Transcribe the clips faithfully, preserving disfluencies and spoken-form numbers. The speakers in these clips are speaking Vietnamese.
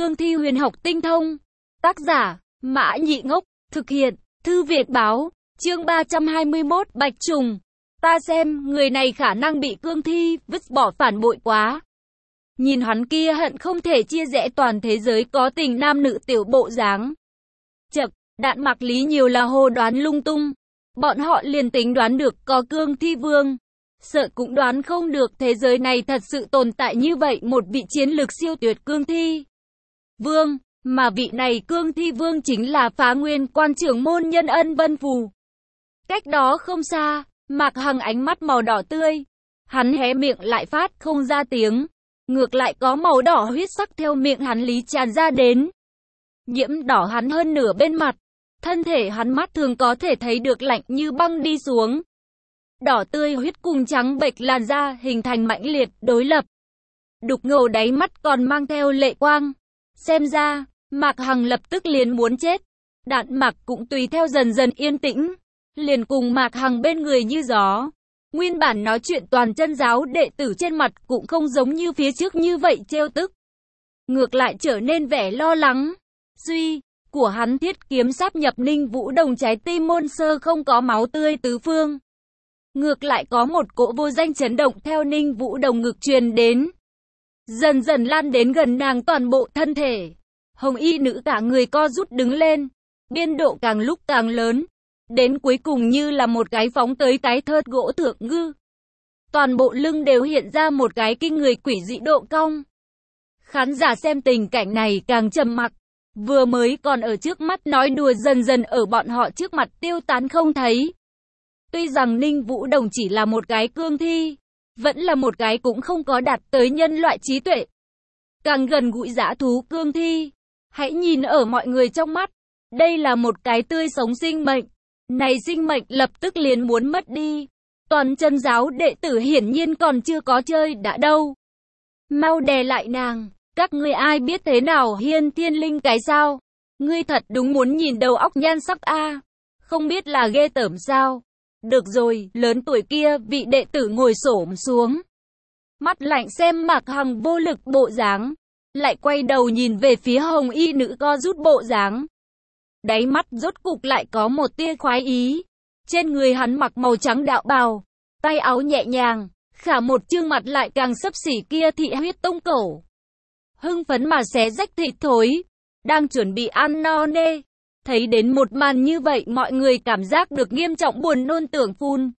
cương thi huyền học tinh thông. Tác giả, Mã Nhị Ngốc, thực hiện, Thư Việt Báo, chương ba trăm hai mươi mốt, Bạch Trùng. Ta xem, người này khả năng bị cương thi, vứt bỏ phản bội quá. Nhìn hắn kia hận không thể chia rẽ toàn thế giới có tình nam nữ tiểu bộ dáng. Chậc, Đạn Mạc Lý nhiều là hồ đoán lung tung. Bọn họ liền tính đoán được có cương thi vương. Sợ cũng đoán không được thế giới này thật sự tồn tại như vậy một vị chiến lược siêu tuyệt cương thi vương, mà vị này cương thi vương chính là Phá Nguyên Quan trưởng môn nhân Ân Vân Phù. Cách đó không xa, Mạc Hằng ánh mắt màu đỏ tươi, hắn hé miệng lại phát không ra tiếng, ngược lại có màu đỏ huyết sắc theo miệng hắn lý tràn ra đến, nhiễm đỏ hắn hơn nửa bên mặt, thân thể hắn mắt thường có thể thấy được lạnh như băng đi xuống. Đỏ tươi huyết cùng trắng bệch làn da hình thành mãnh liệt đối lập. Đục ngầu đáy mắt còn mang theo lệ quang. Xem ra, Mạc Hằng lập tức liền muốn chết. Đạn Mạc cũng tùy theo dần dần yên tĩnh, liền cùng Mạc Hằng bên người như gió. Nguyên bản nói chuyện toàn chân giáo đệ tử trên mặt cũng không giống như phía trước như vậy trêu tức. Ngược lại trở nên vẻ lo lắng. Suy, của hắn thiết kiếm sáp nhập Ninh Vũ Đồng trái tim môn sơ không có máu tươi tứ phương. Ngược lại có một cỗ vô danh chấn động theo Ninh Vũ Đồng ngực truyền đến. Dần dần lan đến gần nàng toàn bộ thân thể. Hồng y nữ cả người co rút đứng lên. Biên độ càng lúc càng lớn. Đến cuối cùng như là một cái phóng tới cái thớt gỗ thượng ngư. Toàn bộ lưng đều hiện ra một cái kinh người quỷ dị độ cong. Khán giả xem tình cảnh này càng trầm mặc. Vừa mới còn ở trước mắt nói đùa dần dần ở bọn họ trước mặt tiêu tán không thấy. Tuy rằng Ninh Vũ Đồng chỉ là một cái cương thi, vẫn là một cái cũng không có đạt tới nhân loại trí tuệ. Càng gần gũi dã thú cương thi, hãy nhìn ở mọi người trong mắt, đây là một cái tươi sống sinh mệnh. Này sinh mệnh lập tức liền muốn mất đi. Toàn chân giáo đệ tử hiển nhiên còn chưa có chơi đã đâu. Mau đè lại nàng, các ngươi ai biết thế nào hiên thiên linh cái sao? Ngươi thật đúng muốn nhìn đầu óc nhan sắc a, không biết là ghê tởm sao? Được rồi, lớn tuổi kia, vị đệ tử ngồi xổm xuống. Mắt lạnh xem Mạc Hằng vô lực bộ dáng, lại quay đầu nhìn về phía hồng y nữ co rút bộ dáng. Đáy mắt rốt cục lại có một tia khoái ý. Trên người hắn mặc màu trắng đạo bào, tay áo nhẹ nhàng, khả một chương mặt lại càng xấp xỉ kia thị huyết tông cổ. Hưng phấn mà xé rách thịt thối, đang chuẩn bị ăn no nê. Thấy đến một màn như vậy mọi người cảm giác được nghiêm trọng buồn nôn tưởng phun.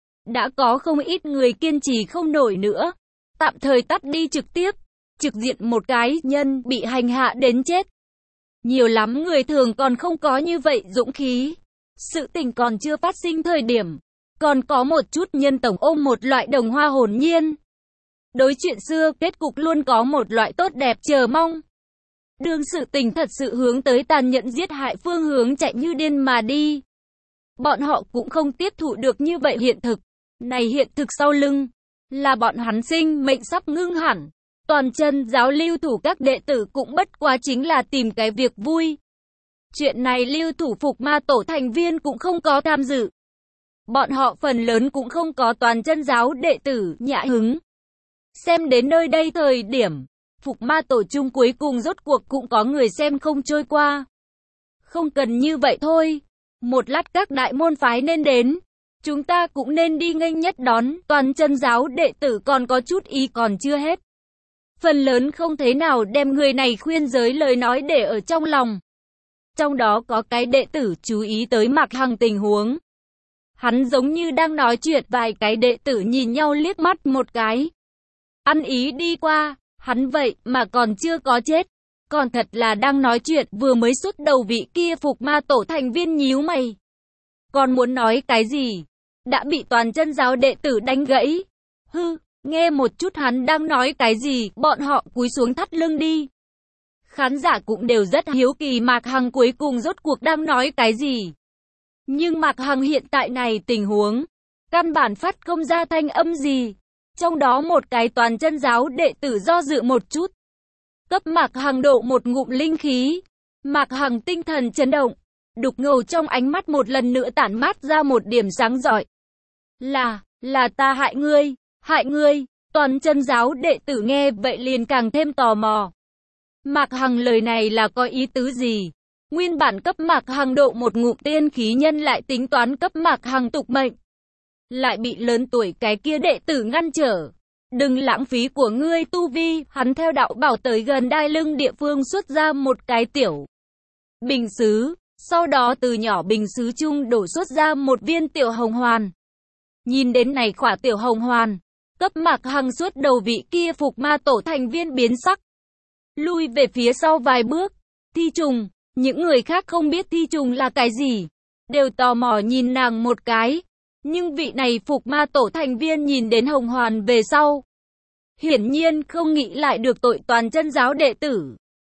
Đã có không ít người kiên trì không nổi nữa. Tạm thời tắt đi trực tiếp. Trực diện một cái nhân bị hành hạ đến chết. Nhiều lắm người thường còn không có như vậy dũng khí. Sự tình còn chưa phát sinh thời điểm. Còn có một chút nhân tổng ôm một loại đồng hoa hồn nhiên. Đối chuyện xưa kết cục luôn có một loại tốt đẹp chờ mong. Đương sự tình thật sự hướng tới tàn nhẫn giết hại phương hướng chạy như điên mà đi. Bọn họ cũng không tiếp thụ được như vậy hiện thực. Này hiện thực sau lưng, là bọn hắn sinh mệnh sắp ngưng hẳn. Toàn chân giáo lưu thủ các đệ tử cũng bất quá chính là tìm cái việc vui. Chuyện này lưu thủ Phục Ma Tổ thành viên cũng không có tham dự. Bọn họ phần lớn cũng không có toàn chân giáo đệ tử nhã hứng. Xem đến nơi đây thời điểm, Phục Ma Tổ chung cuối cùng rốt cuộc cũng có người xem không trôi qua. Không cần như vậy thôi. Một lát các đại môn phái nên đến. Chúng ta cũng nên đi nghênh nhất đón. Toàn chân giáo đệ tử còn có chút ý còn chưa hết. Phần lớn không thế nào đem người này khuyên giới lời nói để ở trong lòng. Trong đó có cái đệ tử chú ý tới Mạc Hằng tình huống. Hắn giống như đang nói chuyện, vài cái đệ tử nhìn nhau liếc mắt một cái. Ăn ý đi qua. Hắn vậy mà còn chưa có chết. Còn thật là đang nói chuyện. Vừa mới xuất đầu vị kia Phục Ma Tổ thành viên nhíu mày. Còn muốn nói cái gì? Đã bị toàn chân giáo đệ tử đánh gãy. Hư, nghe một chút hắn đang nói cái gì. Bọn họ cúi xuống thắt lưng đi. Khán giả cũng đều rất hiếu kỳ Mạc Hằng cuối cùng rốt cuộc đang nói cái gì. Nhưng Mạc Hằng hiện tại này tình huống, căn bản phát không ra thanh âm gì. Trong đó một cái toàn chân giáo đệ tử do dự một chút. Cấp Mạc Hằng độ một ngụm linh khí. Mạc Hằng tinh thần chấn động. Đục ngầu trong ánh mắt một lần nữa tản mát ra một điểm sáng rọi. Là, là ta hại ngươi, hại ngươi. Toàn chân giáo đệ tử nghe vậy liền càng thêm tò mò. Mạc Hằng lời này là có ý tứ gì? Nguyên bản cấp Mạc Hằng độ một ngụm tiên khí nhân lại tính toán cấp Mạc Hằng tục mệnh. Lại bị lớn tuổi cái kia đệ tử ngăn trở. Đừng lãng phí của ngươi tu vi, hắn theo đạo bảo tới gần đai lưng địa phương xuất ra một cái tiểu bình sứ, sau đó từ nhỏ bình sứ chung đổ xuất ra một viên tiểu hồng hoàn. Nhìn đến này khỏa tiểu hồng hoàn, cấp Mạc Hằng suốt đầu vị kia phục ma tổ thành viên biến sắc. Lui về phía sau vài bước, Thi Trùng, những người khác không biết Thi Trùng là cái gì, đều tò mò nhìn nàng một cái. Nhưng vị này phục ma tổ thành viên nhìn đến hồng hoàn về sau, hiển nhiên không nghĩ lại được tội toàn chân giáo đệ tử.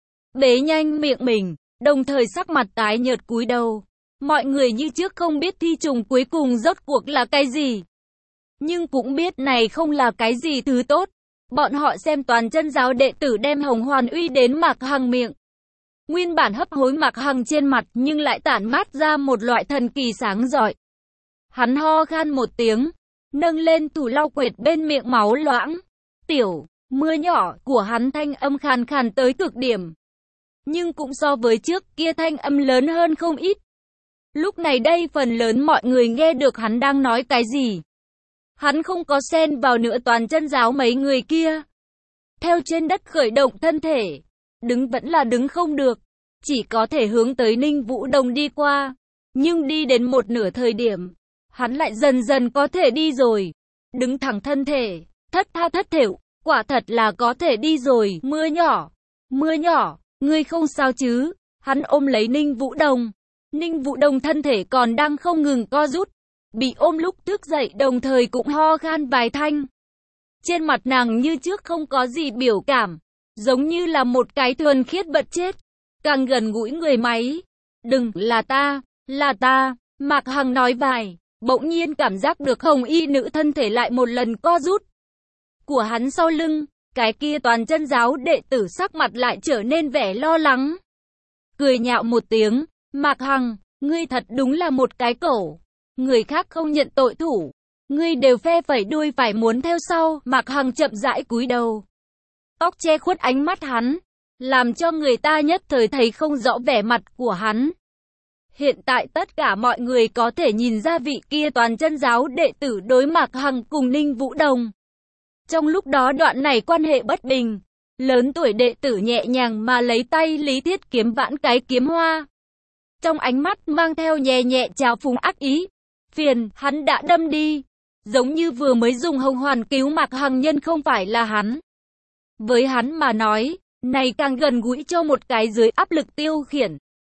Bế nhanh miệng mình, đồng thời sắc mặt tái nhợt cúi đầu. Mọi người như trước không biết Thi Trùng cuối cùng rốt cuộc là cái gì. Nhưng cũng biết này không là cái gì thứ tốt. Bọn họ xem toàn chân giáo đệ tử đem hồng hoàn uy đến Mạc Hằng miệng. Nguyên bản hấp hối Mạc Hằng trên mặt nhưng lại tản mát ra một loại thần kỳ sáng rọi. Hắn ho khan một tiếng, nâng lên thủ lau quệt bên miệng máu loãng. Tiểu, mưa nhỏ của hắn thanh âm khàn khàn tới cực điểm. Nhưng cũng so với trước kia thanh âm lớn hơn không ít. Lúc này đây phần lớn mọi người nghe được hắn đang nói cái gì. Hắn không có xen vào nữa toàn chân giáo mấy người kia. Theo trên đất khởi động thân thể, đứng vẫn là đứng không được, chỉ có thể hướng tới Ninh Vũ Đồng đi qua. Nhưng đi đến một nửa thời điểm, hắn lại dần dần có thể đi rồi. Đứng thẳng thân thể, thất tha thất thểu, quả thật là có thể đi rồi. Mưa nhỏ, mưa nhỏ, ngươi không sao chứ? Hắn ôm lấy Ninh Vũ Đồng. Ninh Vũ Đồng thân thể còn đang không ngừng co rút, bị ôm lúc thức dậy đồng thời cũng ho khan vài thanh. Trên mặt nàng như trước không có gì biểu cảm, giống như là một cái thuần khiết vật chết. Càng gần gũi người máy. Đừng, là ta, là ta, Mạc Hằng nói vài. Bỗng nhiên cảm giác được hồng y nữ thân thể lại một lần co rút. Của hắn sau lưng, cái kia toàn chân giáo đệ tử sắc mặt lại trở nên vẻ lo lắng. Cười nhạo một tiếng, Mạc Hằng, ngươi thật đúng là một cái cổ. Người khác không nhận tội thủ, ngươi đều phe phẩy đuôi phải muốn theo sau. Mạc Hằng chậm rãi cúi đầu. Tóc che khuất ánh mắt hắn, làm cho người ta nhất thời thấy không rõ vẻ mặt của hắn. Hiện tại tất cả mọi người có thể nhìn ra vị kia toàn chân giáo đệ tử đối Mạc Hằng cùng Ninh Vũ Đồng. Trong lúc đó đoạn này quan hệ bất bình, lớn tuổi đệ tử nhẹ nhàng mà lấy tay Lý Thiết Kiếm vãn cái kiếm hoa. Trong ánh mắt mang theo nhẹ nhẹ trào phúng ác ý. Phiền, hắn đã đâm đi. Giống như vừa mới dùng hồng hoàn cứu Mạc Hằng nhân không phải là hắn. Với hắn mà nói, này càng gần gũi cho một cái dưới áp lực tiêu khiển.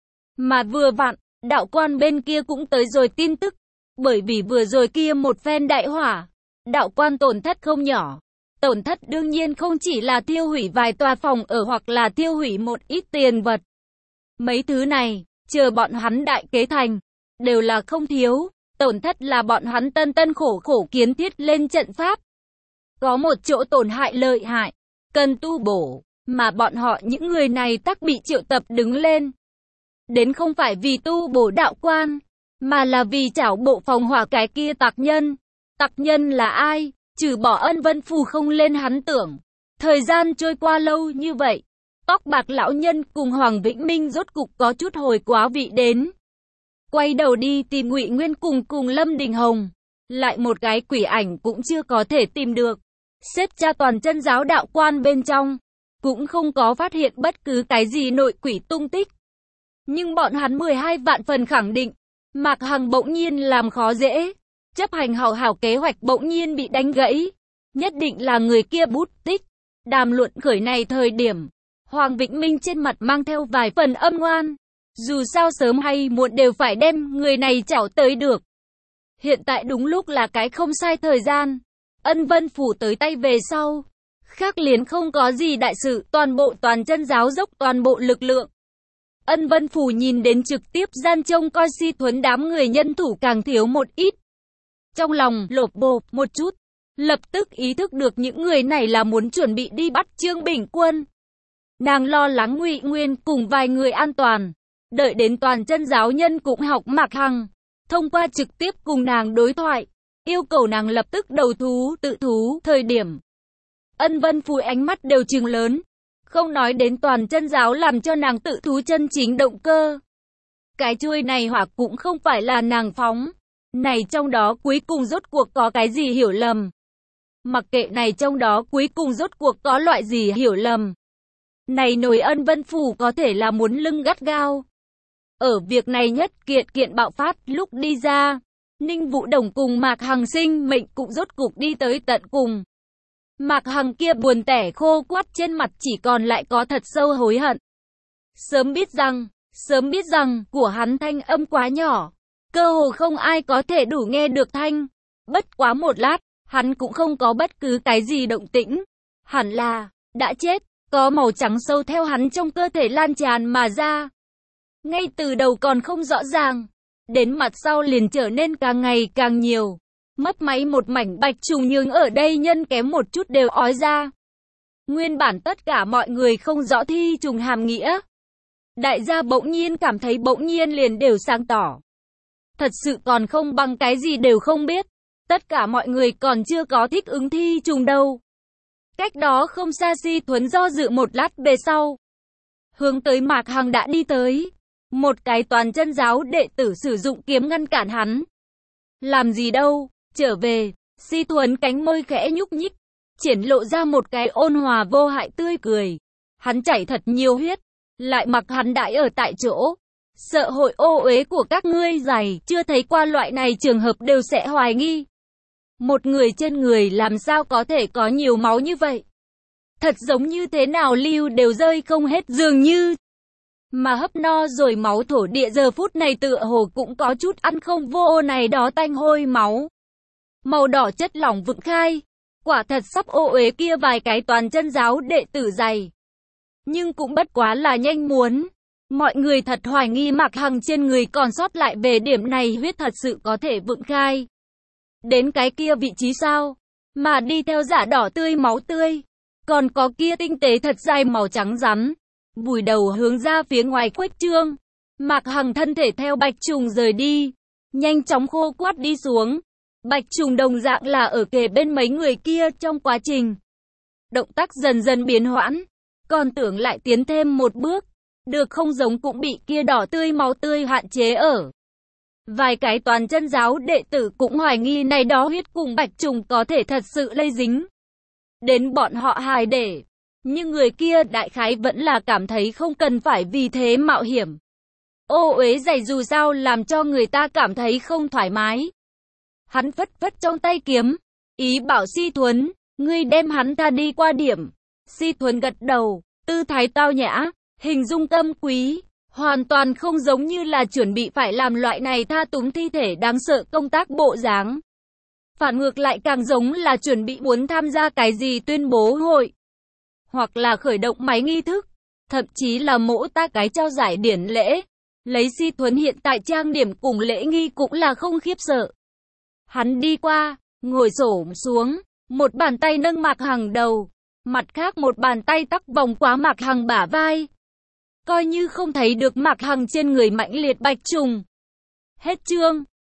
Mà vừa vặn, đạo quan bên kia cũng tới rồi tin tức. Bởi vì vừa rồi kia một phen đại hỏa, đạo quan tổn thất không nhỏ. Tổn thất đương nhiên không chỉ là tiêu hủy vài tòa phòng ở hoặc là tiêu hủy một ít tiền vật. Mấy thứ này, chờ bọn hắn đại kế thành, đều là không thiếu. Tổn thất là bọn hắn tân tân khổ khổ kiến thiết lên trận pháp. Có một chỗ tổn hại lợi hại, cần tu bổ, mà bọn họ những người này tắc bị triệu tập đứng lên. Đến không phải vì tu bổ đạo quan, mà là vì trảo bộ phòng hỏa cái kia tặc nhân. Tặc nhân là ai? Trừ bỏ Ân Vân Phù không lên hắn tưởng. Thời gian trôi qua lâu như vậy, tóc bạc lão nhân cùng Hoàng Vĩnh Minh rốt cục có chút hồi quá vị đến. Quay đầu đi tìm Ngụy Nguyên cùng cùng Lâm Đình Hồng, lại một cái quỷ ảnh cũng chưa có thể tìm được. Xếp tra toàn chân giáo đạo quan bên trong, cũng không có phát hiện bất cứ cái gì nội quỷ tung tích. Nhưng bọn hắn mười hai vạn phần khẳng định, Mạc Hằng bỗng nhiên làm khó dễ, chấp hành hảo hảo kế hoạch bỗng nhiên bị đánh gãy. Nhất định là người kia bút tích. Đàm luận khởi này thời điểm, Hoàng Vĩnh Minh trên mặt mang theo vài phần âm ngoan. Dù sao sớm hay muộn đều phải đem người này chảo tới được. Hiện tại đúng lúc là cái không sai thời gian. Ân Vân Phủ tới tay về sau, khác liền không có gì đại sự, toàn bộ toàn chân giáo dốc toàn bộ lực lượng. Ân Vân Phủ nhìn đến trực tiếp gian trông coi Si Thuấn đám người nhân thủ càng thiếu một ít. Trong lòng lột bột một chút, lập tức ý thức được những người này là muốn chuẩn bị đi bắt Trương Bình Quân. Nàng lo lắng Ngụy Nguyên cùng vài người an toàn. Đợi đến toàn chân giáo nhân cũng học Mạc Hằng, thông qua trực tiếp cùng nàng đối thoại, yêu cầu nàng lập tức đầu thú, tự thú, thời điểm. Ân Vân Phù ánh mắt đều trừng lớn, Không nói đến toàn chân giáo làm cho nàng tự thú chân chính động cơ. Cái chuôi này hỏa cũng không phải là nàng phóng. Này trong đó cuối cùng rốt cuộc có cái gì hiểu lầm. Mặc kệ này trong đó cuối cùng rốt cuộc có loại gì hiểu lầm. Này nổi ân vân phủ có thể là muốn lưng gắt gao. Ở việc này nhất kiện kiện bạo phát lúc đi ra. Ninh Vũ Đồng cùng Mạc Hằng sinh mệnh cũng rốt cuộc đi tới tận cùng. Mạc Hằng kia buồn tẻ khô quắt trên mặt chỉ còn lại có thật sâu hối hận. Sớm biết rằng, sớm biết rằng của hắn thanh âm quá nhỏ. Cơ hồ không ai có thể đủ nghe được thanh. Bất quá một lát, hắn cũng không có bất cứ cái gì động tĩnh. Hẳn là, đã chết, có màu trắng sâu theo hắn trong cơ thể lan tràn mà ra. Ngay từ đầu còn không rõ ràng. Đến mặt sau liền trở nên càng ngày càng nhiều. Mất máy một mảnh bạch trùng nhưng ở đây nhân kém một chút đều ói ra. Nguyên bản tất cả mọi người không rõ thi trùng hàm nghĩa. Đại gia bỗng nhiên cảm thấy bỗng nhiên liền đều sáng tỏ. Thật sự còn không bằng cái gì đều không biết. Tất cả mọi người còn chưa có thích ứng thi trùng đâu. Cách đó không xa Si Thuấn do dự một lát về sau. Hướng tới Mạc Hằng đã đi tới. Một cái toàn chân giáo đệ tử sử dụng kiếm ngăn cản hắn. Làm gì đâu, trở về. Si Thuấn cánh môi khẽ nhúc nhích. Triển lộ ra một cái ôn hòa vô hại tươi cười. Hắn chảy thật nhiều huyết. Lại mặc hắn đại ở tại chỗ. Sợ hội ô uế của các ngươi dày. Chưa thấy qua loại này trường hợp đều sẽ hoài nghi. Một người trên người làm sao có thể có nhiều máu như vậy? Thật giống như thế nào lưu đều rơi không hết dường như. Mà hấp no rồi máu thổ địa giờ phút này tựa hồ cũng có chút ăn không vô này đó tanh hôi máu. Màu đỏ chất lỏng vựng khai. Quả thật sắp ô uế kia vài cái toàn chân giáo đệ tử dày. Nhưng cũng bất quá là nhanh muốn. Mọi người thật hoài nghi Mạc Hằng trên người còn sót lại về điểm này huyết thật sự có thể vựng khai. Đến cái kia vị trí sao? Mà đi theo giả đỏ tươi máu tươi. Còn có kia tinh tế thật dài màu trắng rắn. Vùi đầu hướng ra phía ngoài khuếch trương. Mạc Hằng thân thể theo bạch trùng rời đi. Nhanh chóng khô quắt đi xuống. Bạch trùng đồng dạng là ở kề bên mấy người kia trong quá trình. Động tác dần dần biến hoãn. Còn tưởng lại tiến thêm một bước. Được không giống cũng bị kia đỏ tươi máu tươi hạn chế ở. Vài cái toàn chân giáo đệ tử cũng hoài nghi này đó huyết cùng bạch trùng có thể thật sự lây dính đến bọn họ hài để. Nhưng người kia đại khái vẫn là cảm thấy không cần phải vì thế mạo hiểm. Ô uế dày dù sao làm cho người ta cảm thấy không thoải mái. Hắn phất phất trong tay kiếm. Ý bảo Si Thuấn, ngươi đem hắn ta đi qua điểm. Si Thuấn gật đầu, tư thái tao nhã, hình dung tâm quý. Hoàn toàn không giống như là chuẩn bị phải làm loại này tha túng thi thể đáng sợ công tác bộ dáng. Phản ngược lại càng giống là chuẩn bị muốn tham gia cái gì tuyên bố hội. Hoặc là khởi động máy nghi thức. Thậm chí là mỗ ta cái trao giải điển lễ. Lấy Si Thuấn hiện tại trang điểm cùng lễ nghi cũng là không khiếp sợ. Hắn đi qua, ngồi xổm xuống. Một bàn tay nâng Mạc Hằng đầu. Mặt khác một bàn tay tắc vòng qua Mạc Hằng bả vai. Coi như không thấy được Mạc Hằng trên người mãnh liệt bạch trùng. Hết chương.